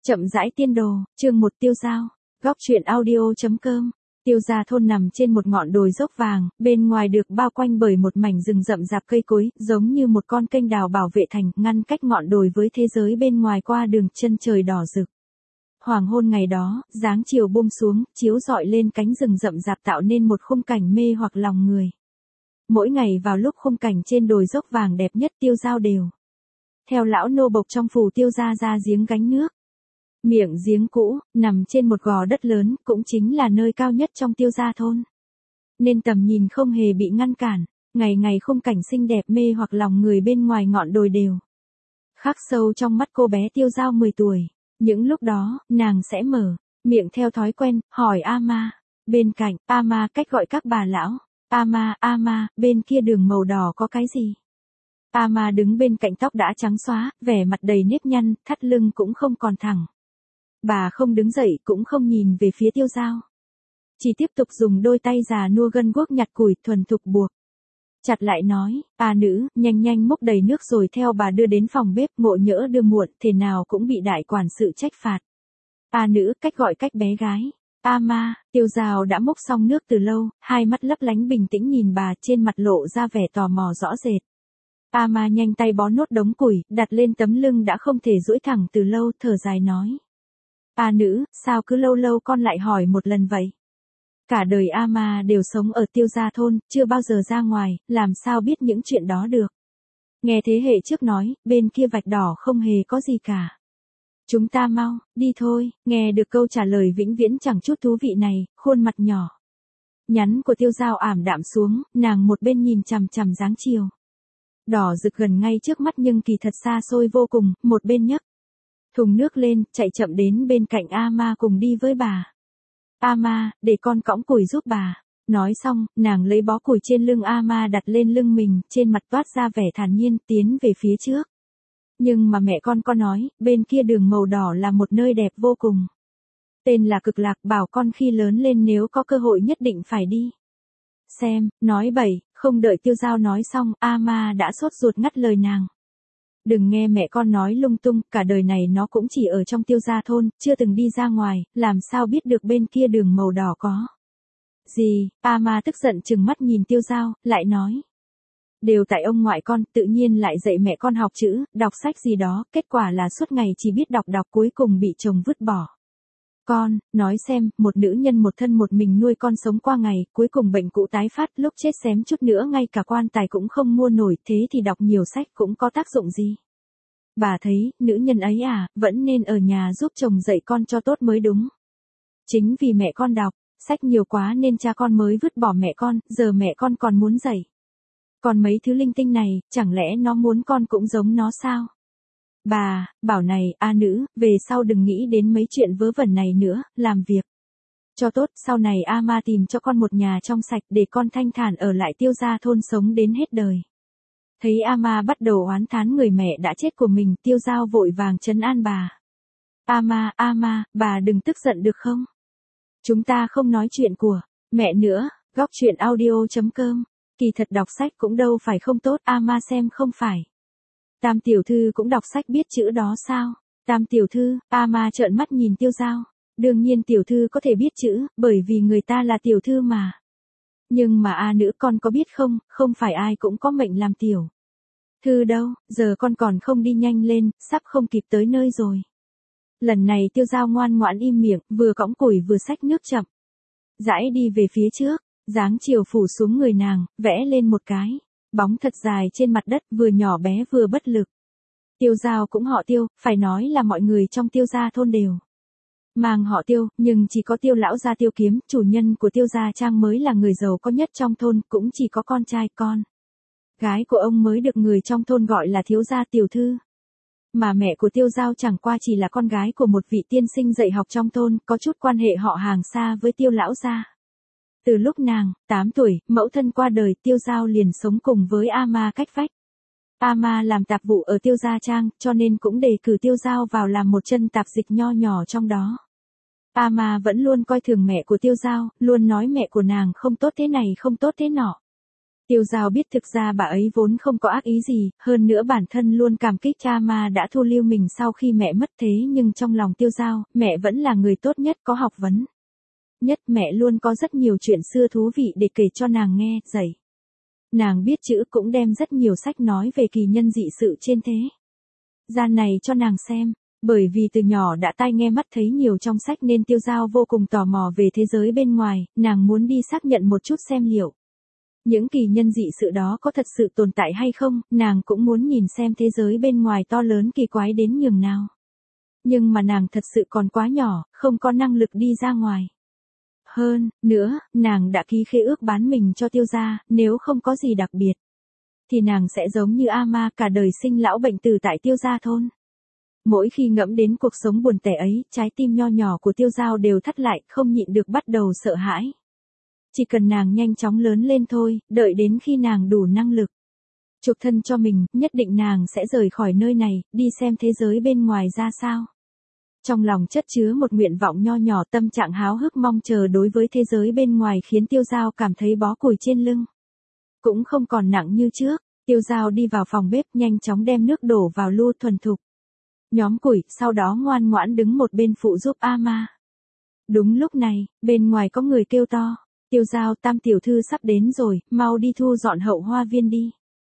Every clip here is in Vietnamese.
Chậm rãi tiên đồ, chương 1 Tiêu Dao, góc truyện audio.com. Tiêu gia thôn nằm trên một ngọn đồi dốc vàng, bên ngoài được bao quanh bởi một mảnh rừng rậm rạp cây cối, giống như một con kênh đào bảo vệ thành, ngăn cách ngọn đồi với thế giới bên ngoài qua đường chân trời đỏ rực. Hoàng hôn ngày đó, dáng chiều buông xuống, chiếu rọi lên cánh rừng rậm rạp tạo nên một khung cảnh mê hoặc lòng người. Mỗi ngày vào lúc khung cảnh trên đồi dốc vàng đẹp nhất Tiêu Dao đều theo lão nô bộc trong phủ Tiêu gia ra giếng gánh nước. Miệng giếng cũ, nằm trên một gò đất lớn, cũng chính là nơi cao nhất trong Tiêu gia thôn. Nên tầm nhìn không hề bị ngăn cản, ngày ngày khung cảnh xinh đẹp mê hoặc lòng người bên ngoài ngọn đồi đều khắc sâu trong mắt cô bé Tiêu Dao 10 tuổi. Những lúc đó, nàng sẽ mở miệng theo thói quen, hỏi A Ma. Bên cạnh, A Ma cách gọi các bà lão. A Ma, bên kia đường màu đỏ có cái gì? A Ma đứng bên cạnh, tóc đã trắng xóa, vẻ mặt đầy nếp nhăn, thắt lưng cũng không còn thẳng. Bà không đứng dậy cũng không nhìn về phía Tiêu Dao, chỉ tiếp tục dùng đôi tay già nua gân guốc nhặt củi thuần thục buộc chặt lại nói, "A nữ, nhanh múc đầy nước rồi theo bà đưa đến phòng bếp, ngộ nhỡ đưa muộn, thế nào cũng bị đại quản sự trách phạt." A nữ, cách gọi cách bé gái. A Ma, Tiêu Dao đã múc xong nước từ lâu, hai mắt lấp lánh bình tĩnh nhìn bà, trên mặt lộ ra vẻ tò mò rõ rệt. A Ma nhanh tay bó nốt đống củi, đặt lên tấm lưng đã không thể duỗi thẳng từ lâu, thở dài nói. A nữ, sao cứ lâu lâu con lại hỏi một lần vậy? Cả đời A Ma đều sống ở Tiêu gia thôn, chưa bao giờ ra ngoài, làm sao biết những chuyện đó được. Nghe thế hệ trước nói, bên kia vạch đỏ không hề có gì cả. Chúng ta mau, đi thôi. Nghe được câu trả lời vĩnh viễn chẳng chút thú vị này, khuôn mặt nhỏ nhắn của Tiêu Dao ảm đạm xuống, nàng một bên nhìn chằm chằm dáng chiều đỏ rực gần ngay trước mắt nhưng kỳ thật xa xôi vô cùng, một bên nhấc thùng nước lên, chạy chậm đến bên cạnh A Ma cùng đi với bà. A Ma, để con cõng củi giúp bà. Nói xong, nàng lấy bó củi trên lưng A Ma đặt lên lưng mình, trên mặt toát ra vẻ thản nhiên, tiến về phía trước. Nhưng mà mẹ con có nói, bên kia đường màu đỏ là một nơi đẹp vô cùng. Tên là Cực Lạc, bảo con khi lớn lên nếu có cơ hội nhất định phải đi xem. Nói bậy, không đợi Tiêu Dao nói xong, A Ma đã sốt ruột ngắt lời nàng. Đừng nghe mẹ con nói lung tung, cả đời này nó cũng chỉ ở trong Tiêu gia thôn, chưa từng đi ra ngoài, làm sao biết được bên kia đường màu đỏ có gì. A Ma tức giận trừng mắt nhìn Tiêu Dao, lại nói. Đều tại ông ngoại con, tự nhiên lại dạy mẹ con học chữ, đọc sách gì đó, kết quả là suốt ngày chỉ biết đọc cuối cùng bị chồng vứt bỏ. Con, nói xem, một nữ nhân một thân một mình nuôi con sống qua ngày, cuối cùng bệnh cũ tái phát, lúc chết xém chút nữa ngay cả quan tài cũng không mua nổi, thế thì đọc nhiều sách cũng có tác dụng gì? Bà thấy, nữ nhân ấy vẫn nên ở nhà giúp chồng dạy con cho tốt mới đúng. Chính vì mẹ con đọc sách nhiều quá nên cha con mới vứt bỏ mẹ con, giờ mẹ con còn muốn dạy. Còn mấy thứ linh tinh này, chẳng lẽ nó muốn con cũng giống nó sao? Bà, bảo này, A nữ, về sau đừng nghĩ đến mấy chuyện vớ vẩn này nữa, làm việc cho tốt, sau này A Ma tìm cho con một nhà trong sạch để con thanh thản ở lại Tiêu gia thôn sống đến hết đời. Thấy A Ma bắt đầu oán thán người mẹ đã chết của mình, Tiêu Dao vội vàng trấn an bà. A Ma, bà đừng tức giận được không? Chúng ta không nói chuyện của mẹ nữa. Góc truyện audio.com. Kỳ thật đọc sách cũng đâu phải không tốt, A Ma xem không phải. Tam tiểu thư cũng đọc sách biết chữ đó sao? Tam tiểu thư, A Ma trợn mắt nhìn Tiêu Dao. Đương nhiên tiểu thư có thể biết chữ, bởi vì người ta là tiểu thư mà. Nhưng mà A nữ, con có biết không, không phải ai cũng có mệnh làm tiểu thư đâu, giờ con còn không đi nhanh lên, sắp không kịp tới nơi rồi. Lần này Tiêu Dao ngoan ngoãn im miệng, vừa cõng củi vừa xách nước chậm rãi đi về phía trước. Dáng chiều phủ xuống người nàng, vẽ lên một cái bóng thật dài trên mặt đất, vừa nhỏ bé vừa bất lực. Tiêu Dao cũng họ Tiêu, phải nói là mọi người trong Tiêu gia thôn đều mang họ Tiêu, nhưng chỉ có Tiêu lão gia Tiêu Kiếm, chủ nhân của Tiêu gia trang mới là người giàu có nhất trong thôn, cũng chỉ có con trai con gái của ông mới được người trong thôn gọi là thiếu gia tiểu thư. Mà mẹ của Tiêu Dao chẳng qua chỉ là con gái của một vị tiên sinh dạy học trong thôn, có chút quan hệ họ hàng xa với Tiêu lão gia. Từ lúc nàng 8 tuổi, mẫu thân qua đời, Tiêu Dao liền sống cùng với A Ma cách vách. A Ma làm tạp vụ ở Tiêu gia trang, cho nên cũng đề cử Tiêu Dao vào làm một chân tạp dịch nho nhỏ trong đó. A Ma vẫn luôn coi thường mẹ của Tiêu Dao, luôn nói mẹ của nàng không tốt thế này không tốt thế nọ. Tiêu Giao biết thực ra bà ấy vốn không có ác ý gì, hơn nữa bản thân luôn cảm kích cha Ma đã thu lưu mình sau khi mẹ mất, thế nhưng trong lòng Tiêu Giao, mẹ vẫn là người tốt nhất, có học vấn nhất, mẹ luôn có rất nhiều chuyện xưa thú vị để kể cho nàng nghe, dạy. Nàng biết chữ cũng đem rất nhiều sách nói về kỳ nhân dị sự trên thế gian này cho nàng xem. Bởi vì từ nhỏ đã tai nghe mắt thấy nhiều trong sách nên Tiêu Giao vô cùng tò mò về thế giới bên ngoài, nàng muốn đi xác nhận một chút xem liệu những kỳ nhân dị sự đó có thật sự tồn tại hay không, nàng cũng muốn nhìn xem thế giới bên ngoài to lớn kỳ quái đến nhường nào. Nhưng mà nàng thật sự còn quá nhỏ, không có năng lực đi ra ngoài. Hơn nữa, nàng đã ký khế ước bán mình cho Tiêu gia, nếu không có gì đặc biệt thì nàng sẽ giống như A Ma cả đời sinh lão bệnh tử tại Tiêu gia thôn. Mỗi khi ngẫm đến cuộc sống buồn tẻ ấy, trái tim nho nhỏ của Tiêu Giao đều thắt lại, không nhịn được bắt đầu sợ hãi. Chỉ cần nàng nhanh chóng lớn lên thôi, đợi đến khi nàng đủ năng lực chuộc thân cho mình, nhất định nàng sẽ rời khỏi nơi này, đi xem thế giới bên ngoài ra sao. Trong lòng chất chứa một nguyện vọng nho nhỏ, tâm trạng háo hức mong chờ đối với thế giới bên ngoài khiến Tiêu Giao cảm thấy bó củi trên lưng cũng không còn nặng như trước. Tiêu Giao đi vào phòng bếp, nhanh chóng đem nước đổ vào lu thuần thục nhóm củi, sau đó ngoan ngoãn đứng một bên phụ giúp A Ma. Đúng lúc này, bên ngoài có người kêu to, Tiêu Giao, Tam tiểu thư sắp đến rồi, mau đi thu dọn hậu hoa viên đi.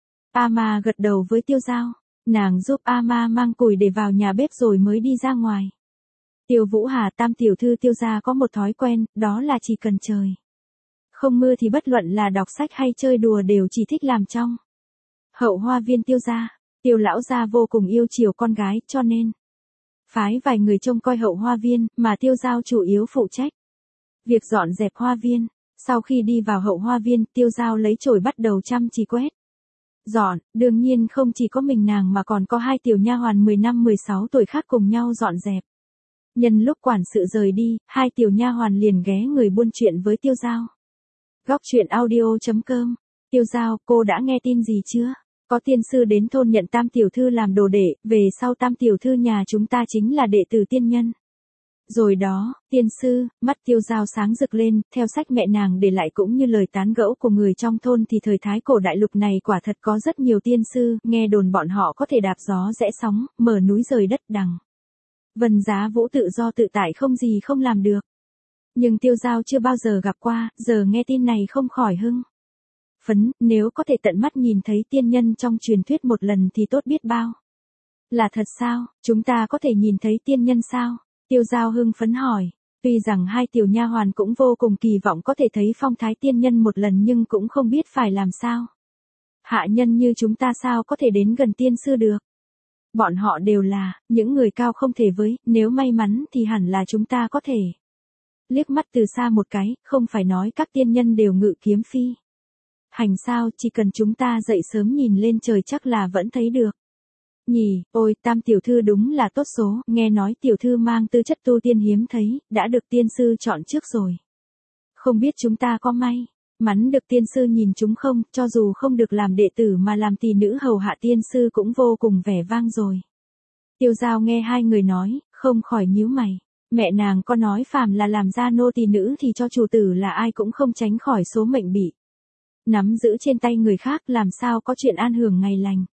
A Ma gật đầu với Tiêu Giao, nàng giúp A Ma mang củi để vào nhà bếp rồi mới đi ra ngoài. Tiêu Vũ Hà, Tam tiểu thư Tiêu gia có một thói quen, đó là chỉ cần trời không mưa thì bất luận là đọc sách hay chơi đùa đều chỉ thích làm trong hậu hoa viên Tiêu gia. Tiêu lão gia vô cùng yêu chiều con gái, cho nên phái vài người trông coi hậu hoa viên, mà Tiêu Giao chủ yếu phụ trách việc dọn dẹp hoa viên. Sau khi đi vào hậu hoa viên, Tiêu Giao lấy chổi bắt đầu chăm chỉ quét dọn, đương nhiên không chỉ có mình nàng mà còn có hai tiểu nha hoàn 15-16 tuổi khác cùng nhau dọn dẹp. Nhân lúc quản sự rời đi, hai tiểu nha hoàn liền ghé người buôn chuyện với Tiêu Giao. Góc truyện audio.com. Tiêu Giao, cô đã nghe tin gì chưa? Có tiên sư đến thôn nhận Tam tiểu thư làm đồ đệ, về sau Tam tiểu thư nhà chúng ta chính là đệ tử tiên nhân. Rồi đó, tiên sư, mắt Tiêu Giao sáng rực lên, theo sách mẹ nàng để lại cũng như lời tán gẫu của người trong thôn thì thời Thái cổ đại lục này quả thật có rất nhiều tiên sư, nghe đồn bọn họ có thể đạp gió rẽ sóng, mở núi rời đất đằng vân giá vũ, tự do tự tại, không gì không làm được. Nhưng Tiêu Giao chưa bao giờ gặp qua, giờ nghe tin này không khỏi hưng phấn, nếu có thể tận mắt nhìn thấy tiên nhân trong truyền thuyết một lần thì tốt biết bao. Là thật sao, chúng ta có thể nhìn thấy tiên nhân sao? Tiêu Giao hưng phấn hỏi. Tuy rằng hai tiểu nha hoàn cũng vô cùng kỳ vọng có thể thấy phong thái tiên nhân một lần nhưng cũng không biết phải làm sao. Hạ nhân như chúng ta sao có thể đến gần tiên sư được? Bọn họ đều là những người cao không thể với, nếu may mắn thì hẳn là chúng ta có thể liếc mắt từ xa một cái, không phải nói các tiên nhân đều ngự kiếm phi hành sao, chỉ cần chúng ta dậy sớm nhìn lên trời chắc là vẫn thấy được. Nhỉ, ôi, Tam tiểu thư đúng là tốt số, nghe nói tiểu thư mang tư chất tu tiên hiếm thấy, đã được tiên sư chọn trước rồi. Không biết chúng ta có may mắn được tiên sư nhìn chúng không, cho dù không được làm đệ tử mà làm tỳ nữ hầu hạ tiên sư cũng vô cùng vẻ vang rồi. Tiêu Giao nghe hai người nói, không khỏi nhíu mày. Mẹ nàng có nói phàm là làm ra nô tỳ nữ thì cho chủ tử là ai cũng không tránh khỏi số mệnh bị nắm giữ trên tay người khác, làm sao có chuyện an hưởng ngày lành.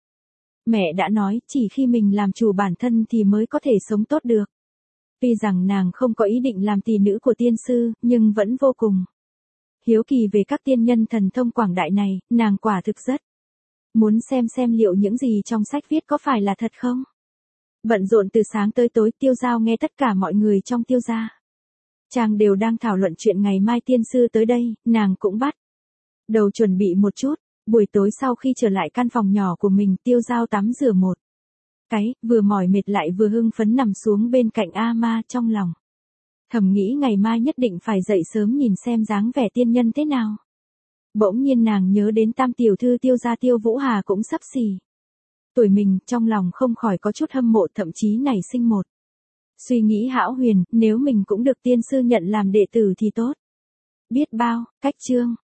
Mẹ đã nói, chỉ khi mình làm chủ bản thân thì mới có thể sống tốt được. Tuy rằng nàng không có ý định làm tỳ nữ của tiên sư, nhưng vẫn vô cùng hiếu kỳ về các tiên nhân thần thông quảng đại này, nàng quả thực rất muốn xem liệu những gì trong sách viết có phải là thật không. Bận rộn từ sáng tới tối, Tiêu Giao nghe tất cả mọi người trong Tiêu gia chàng đều đang thảo luận chuyện ngày mai tiên sư tới đây, nàng cũng bắt đầu chuẩn bị một chút. Buổi tối sau khi trở lại căn phòng nhỏ của mình, Tiêu Giao tắm rửa một cái, vừa mỏi mệt lại vừa hưng phấn nằm xuống bên cạnh A Ma, trong lòng thầm nghĩ ngày mai nhất định phải dậy sớm nhìn xem dáng vẻ tiên nhân thế nào. Bỗng nhiên nàng nhớ đến Tam tiểu thư Tiêu gia Tiêu Vũ Hà cũng sắp xỉ tuổi mình, trong lòng không khỏi có chút hâm mộ, thậm chí nảy sinh một suy nghĩ hão huyền, nếu mình cũng được tiên sư nhận làm đệ tử thì tốt biết bao. Cách chương